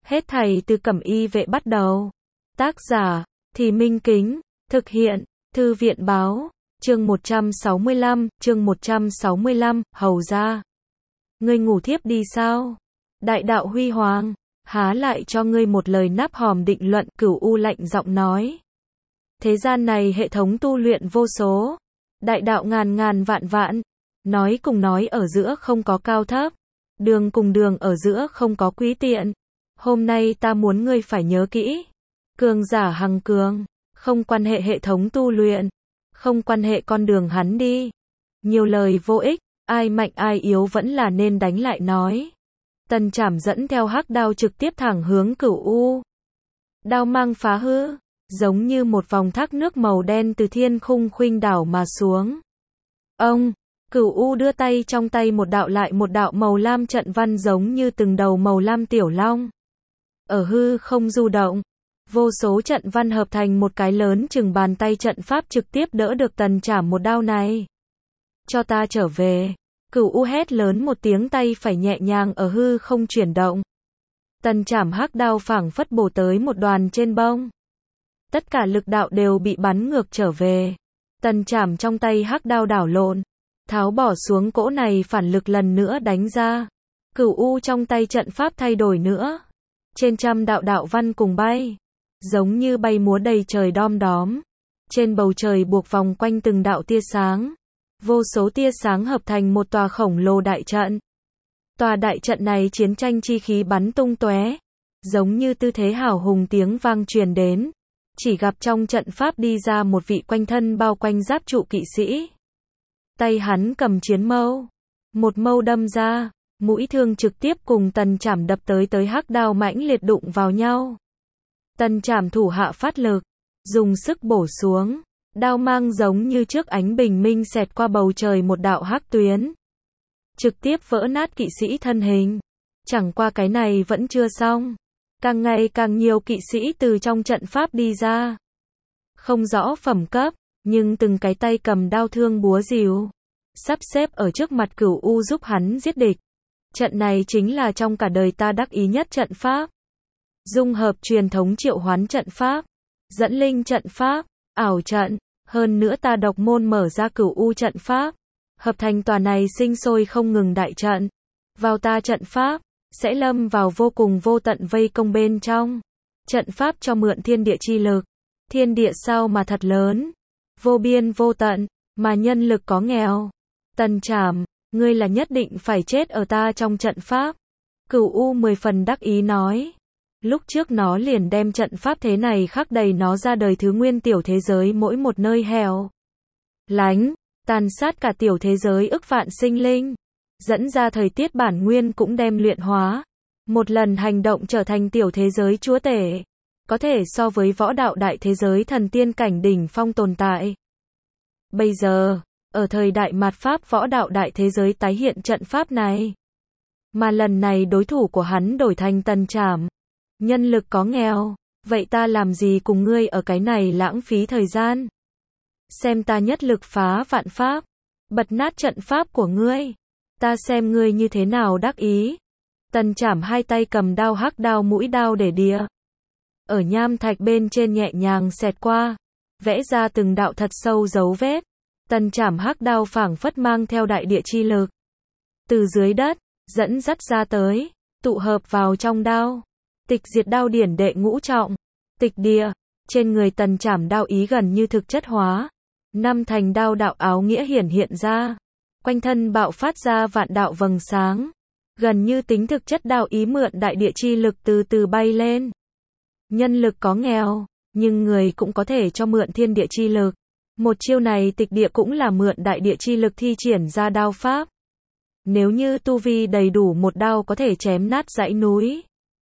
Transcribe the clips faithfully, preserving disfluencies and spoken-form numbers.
Hết thảy từ Cẩm Y Vệ bắt đầu. Tác giả, Thì Minh Kính, thực hiện, Thư viện báo, chương một trăm sáu mươi lăm, chương một trăm sáu mươi lăm, hầu ra. Ngươi ngủ thiếp đi sao? Đại đạo huy hoàng, há lại cho ngươi một lời nắp hòm định luận, Cửu U lạnh giọng nói. Thế gian này hệ thống tu luyện vô số, đại đạo ngàn ngàn vạn vạn, nói cùng nói ở giữa không có cao thấp, đường cùng đường ở giữa không có quý tiện. Hôm nay ta muốn ngươi phải nhớ kỹ, cường giả hằng cường, không quan hệ hệ thống tu luyện, không quan hệ con đường hắn đi. Nhiều lời vô ích, ai mạnh ai yếu vẫn là nên đánh lại nói. Tần Trảm dẫn theo hắc đao trực tiếp thẳng hướng Cửu U. Đao mang phá hư, giống như một vòng thác nước màu đen từ thiên khung khuynh đảo mà xuống. Ông, Cửu U đưa tay trong tay một đạo lại một đạo màu lam trận văn giống như từng đầu màu lam tiểu long. Ở hư không du động, vô số trận văn hợp thành một cái lớn chừng bàn tay trận pháp trực tiếp đỡ được Tần Trảm một đao này. Cho ta trở về. Cửu U hét lớn một tiếng, tay phải nhẹ nhàng ở hư không chuyển động. Tần Trảm hắc đao phảng phất bổ tới một đoàn trên bông. Tất cả lực đạo đều bị bắn ngược trở về. Tần Trảm trong tay hắc đao đảo lộn, tháo bỏ xuống cỗ này phản lực lần nữa đánh ra. Cửu U trong tay trận pháp thay đổi nữa. Trên trăm đạo đạo văn cùng bay, giống như bay múa đầy trời đom đóm. Trên bầu trời buộc vòng quanh từng đạo tia sáng. Vô số tia sáng hợp thành một tòa khổng lồ đại trận. Tòa đại trận này chiến tranh chi khí bắn tung tóe, giống như tư thế hào hùng, tiếng vang truyền đến. Chỉ gặp trong trận pháp đi ra một vị quanh thân bao quanh giáp trụ kỵ sĩ. Tay hắn cầm chiến mâu, một mâu đâm ra, mũi thương trực tiếp cùng Tần Trảm đập tới tới hắc đao mãnh liệt đụng vào nhau. Tần Trảm thủ hạ phát lực, dùng sức bổ xuống. Đao mang giống như trước ánh bình minh xẹt qua bầu trời một đạo hắc tuyến, trực tiếp vỡ nát kỵ sĩ thân hình. Chẳng qua cái này vẫn chưa xong, càng ngày càng nhiều kỵ sĩ từ trong trận pháp đi ra. Không rõ phẩm cấp, nhưng từng cái tay cầm đao thương búa rìu, sắp xếp ở trước mặt Cửu U giúp hắn giết địch. Trận này chính là trong cả đời ta đắc ý nhất trận pháp. Dung hợp truyền thống triệu hoán trận pháp, dẫn linh trận pháp, ảo trận. Hơn nữa ta độc môn mở ra Cửu U trận pháp, hợp thành tòa này sinh sôi không ngừng đại trận. Vào ta trận pháp, sẽ lâm vào vô cùng vô tận vây công bên trong. Trận pháp cho mượn thiên địa chi lực. Thiên địa sao mà thật lớn, vô biên vô tận, mà nhân lực có nghèo. Tần Trảm, ngươi là nhất định phải chết ở ta trong trận pháp. Cửu U mười phần đắc ý nói. Lúc trước nó liền đem trận pháp thế này khắc đầy nó ra đời thứ nguyên tiểu thế giới mỗi một nơi hẻo lánh, tàn sát cả tiểu thế giới ức vạn sinh linh. Dẫn ra thời tiết bản nguyên cũng đem luyện hóa. Một lần hành động trở thành tiểu thế giới chúa tể. Có thể so với võ đạo đại thế giới thần tiên cảnh đỉnh phong tồn tại. Bây giờ, ở thời đại mạt Pháp võ đạo đại thế giới tái hiện trận pháp này. Mà lần này đối thủ của hắn đổi thành Tần Trảm. Nhân lực có nghèo, vậy ta làm gì cùng ngươi ở cái này lãng phí thời gian. Xem ta nhất lực phá vạn pháp, bật nát trận pháp của ngươi. Ta xem ngươi như thế nào đắc ý. Tần Trảm hai tay cầm đao hắc đao mũi đao để đìa. Ở nham thạch bên trên nhẹ nhàng xẹt qua, vẽ ra từng đạo thật sâu dấu vết. Tần Trảm hắc đao phảng phất mang theo đại địa chi lực. Từ dưới đất, dẫn dắt ra tới, tụ hợp vào trong đao. Tịch diệt đao điển đệ ngũ trọng, tịch địa, trên người Tần Trảm đao ý gần như thực chất hóa. Năm thành đao đạo áo nghĩa hiển hiện ra. Quanh thân bạo phát ra vạn đạo vầng sáng. Gần như tính thực chất đao ý mượn đại địa chi lực từ từ bay lên. Nhân lực có nghèo, nhưng người cũng có thể cho mượn thiên địa chi lực. Một chiêu này tịch địa cũng là mượn đại địa chi lực thi triển ra đao pháp. Nếu như tu vi đầy đủ, một đao có thể chém nát dãy núi,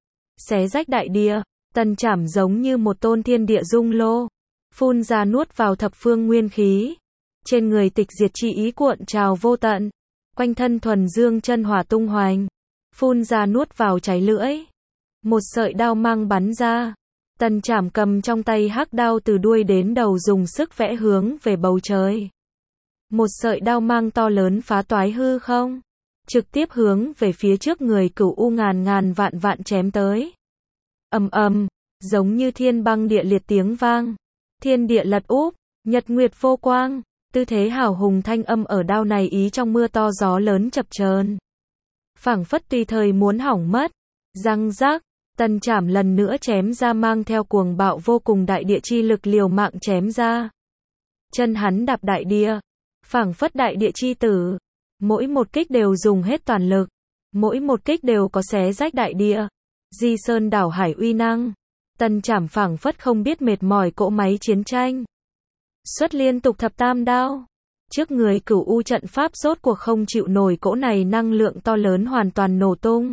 xé rách đại địa. Tần Trảm giống như một tôn thiên địa dung lô, phun ra nuốt vào thập phương nguyên khí. Trên người tịch diệt chi ý cuộn trào vô tận, quanh thân thuần dương chân hỏa tung hoành, phun ra nuốt vào cháy lưỡi. Một sợi đao mang bắn ra, Tần Trảm cầm trong tay hắc đao từ đuôi đến đầu dùng sức vẽ hướng về bầu trời. Một sợi đao mang to lớn phá toái hư không, trực tiếp hướng về phía trước người Cửu U ngàn ngàn vạn vạn chém tới. ầm ầm, giống như thiên băng địa liệt tiếng vang. Thiên địa lật úp, nhật nguyệt vô quang, tư thế hào hùng thanh âm ở đao này ý trong mưa to gió lớn chập chờn. Phảng phất tùy thời muốn hỏng mất. Răng rác, Tần Trảm lần nữa chém ra mang theo cuồng bạo vô cùng đại địa chi lực liều mạng chém ra. Chân hắn đạp đại địa, phảng phất đại địa chi tử, mỗi một kích đều dùng hết toàn lực, mỗi một kích đều có xé rách đại địa, di sơn đảo hải uy năng. Tần Trảm phảng phất không biết mệt mỏi cỗ máy chiến tranh. Xuất liên tục thập tam đao. Trước người Cửu U trận pháp rốt cuộc không chịu nổi cỗ này năng lượng to lớn hoàn toàn nổ tung.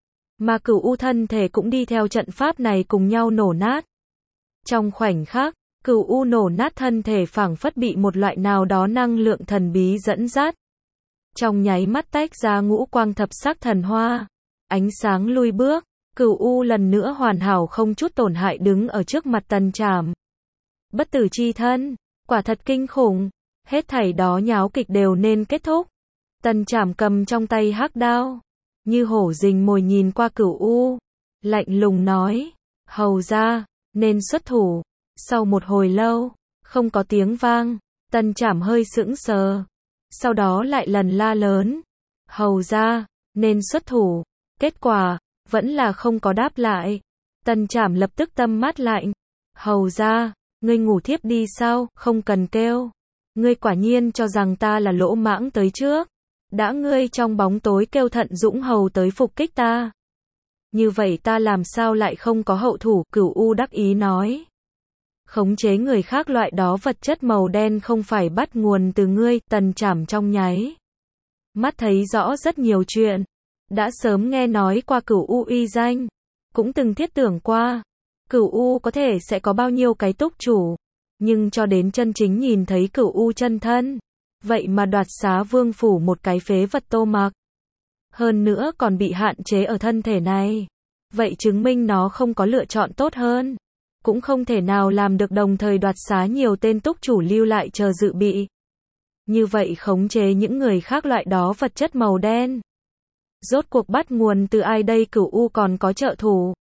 Mà Cửu U thân thể cũng đi theo trận pháp này cùng nhau nổ nát. Trong khoảnh khắc, Cửu U nổ nát thân thể phảng phất bị một loại nào đó năng lượng thần bí dẫn dắt. Trong nháy mắt tách ra ngũ quang thập sắc thần hoa. Ánh sáng lui bước, Cửu U lần nữa hoàn hảo không chút tổn hại đứng ở trước mặt Tần Trảm. Bất tử chi thân, quả thật kinh khủng. Hết thảy đó nháo kịch đều nên kết thúc. Tần Trảm cầm trong tay hắc đao, như hổ rình mồi nhìn qua Cửu U, lạnh lùng nói, hầu ra, nên xuất thủ. Sau một hồi lâu, không có tiếng vang, Tần Trảm hơi sững sờ, sau đó lại lần la lớn, hầu ra, nên xuất thủ. Kết quả, vẫn là không có đáp lại. Tần Trảm lập tức tâm mát lạnh, hầu ra, ngươi ngủ thiếp đi sao, không cần kêu. Ngươi quả nhiên cho rằng ta là lỗ mãng tới trước. Đã ngươi trong bóng tối kêu Thận Dũng hầu tới phục kích ta. Như vậy ta làm sao lại không có hậu thủ, Cửu U đắc ý nói. Khống chế người khác loại đó vật chất màu đen không phải bắt nguồn từ ngươi, Tần Trảm trong nháy mắt thấy rõ rất nhiều chuyện. Đã sớm nghe nói qua Cửu U uy danh. Cũng từng thiết tưởng qua. Cửu U có thể sẽ có bao nhiêu cái túc chủ. Nhưng cho đến chân chính nhìn thấy Cửu U chân thân, vậy mà đoạt xá vương phủ một cái phế vật Tô Mặc. Hơn nữa còn bị hạn chế ở thân thể này. Vậy chứng minh nó không có lựa chọn tốt hơn. Cũng không thể nào làm được đồng thời đoạt xá nhiều tên túc chủ lưu lại chờ dự bị. Như vậy khống chế những người khác loại đó vật chất màu đen. Rốt cuộc bắt nguồn từ ai đây, Cửu U còn có trợ thủ.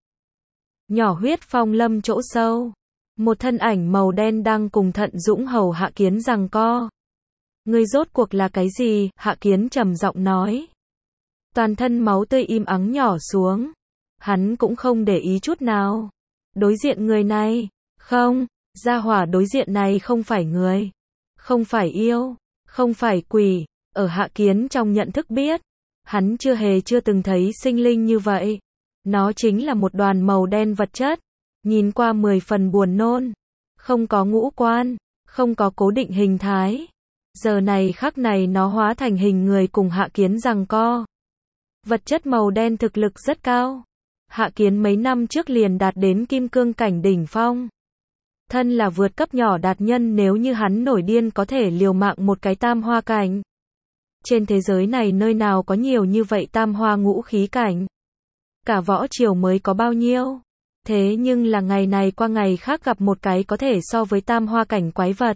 Nhỏ huyết phong lâm chỗ sâu. Một thân ảnh màu đen đang cùng Thận Dũng hầu Hạ Kiến giằng co. Ngươi rốt cuộc là cái gì? Hạ Kiến trầm giọng nói. Toàn thân máu tươi im ắng nhỏ xuống. Hắn cũng không để ý chút nào. Đối diện người này, không, gia hỏa đối diện này không phải người, không phải yêu, không phải quỷ. Ở Hạ Kiến trong nhận thức biết, hắn chưa hề chưa từng thấy sinh linh như vậy. Nó chính là một đoàn màu đen vật chất. Nhìn qua mười phần buồn nôn, không có ngũ quan, không có cố định hình thái. Giờ này khắc này nó hóa thành hình người cùng Hạ Kiến giằng co. Vật chất màu đen thực lực rất cao. Hạ Kiến mấy năm trước liền đạt đến kim cương cảnh đỉnh phong. Thân là vượt cấp nhỏ đạt nhân, nếu như hắn nổi điên có thể liều mạng một cái tam hoa cảnh. Trên thế giới này nơi nào có nhiều như vậy tam hoa ngũ khí cảnh. Cả võ triều mới có bao nhiêu. Thế nhưng là ngày này qua ngày khác gặp một cái có thể so với tam hoa cảnh quái vật.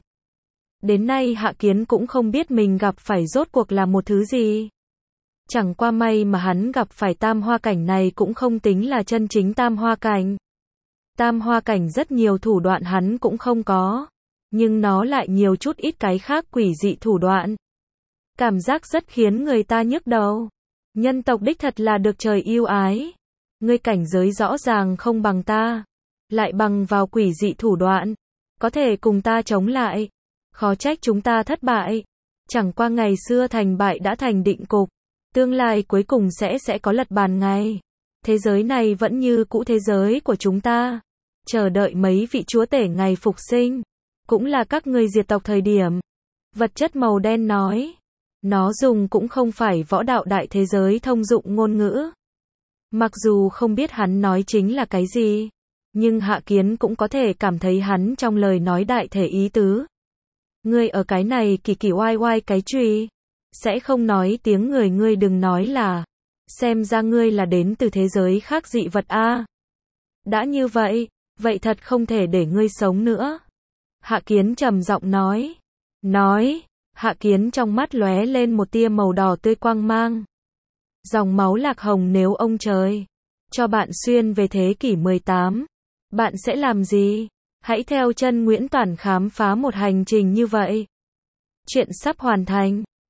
Đến nay Hạ Kiến cũng không biết mình gặp phải rốt cuộc là một thứ gì. Chẳng qua may mà hắn gặp phải tam hoa cảnh này cũng không tính là chân chính tam hoa cảnh. Tam hoa cảnh rất nhiều thủ đoạn hắn cũng không có. Nhưng nó lại nhiều chút ít cái khác quỷ dị thủ đoạn. Cảm giác rất khiến người ta nhức đầu. Nhân tộc đích thật là được trời yêu ái. Ngươi cảnh giới rõ ràng không bằng ta. Lại bằng vào quỷ dị thủ đoạn. Có thể cùng ta chống lại. Khó trách chúng ta thất bại. Chẳng qua ngày xưa thành bại đã thành định cục. Tương lai cuối cùng sẽ sẽ có lật bàn ngày. Thế giới này vẫn như cũ thế giới của chúng ta. Chờ đợi mấy vị chúa tể ngày phục sinh. Cũng là các ngươi diệt tộc thời điểm. Vật chất màu đen nói. Nó dùng cũng không phải võ đạo đại thế giới thông dụng ngôn ngữ. Mặc dù không biết hắn nói chính là cái gì. Nhưng Hạ Kiến cũng có thể cảm thấy hắn trong lời nói đại thể ý tứ. Ngươi ở cái này kỳ kỳ oai oai cái truy. Sẽ không nói tiếng người, ngươi đừng nói là. Xem ra ngươi là đến từ thế giới khác dị vật a. Đã như vậy, vậy thật không thể để ngươi sống nữa. Hạ Kiến trầm giọng nói. Nói, Hạ Kiến trong mắt lóe lên một tia màu đỏ tươi quang mang. Dòng máu lạc hồng nếu ông trời. cho bạn xuyên về thế kỷ mười tám. Bạn sẽ làm gì? Hãy theo chân Nguyễn Toản khám phá một hành trình như vậy. Chuyện sắp hoàn thành.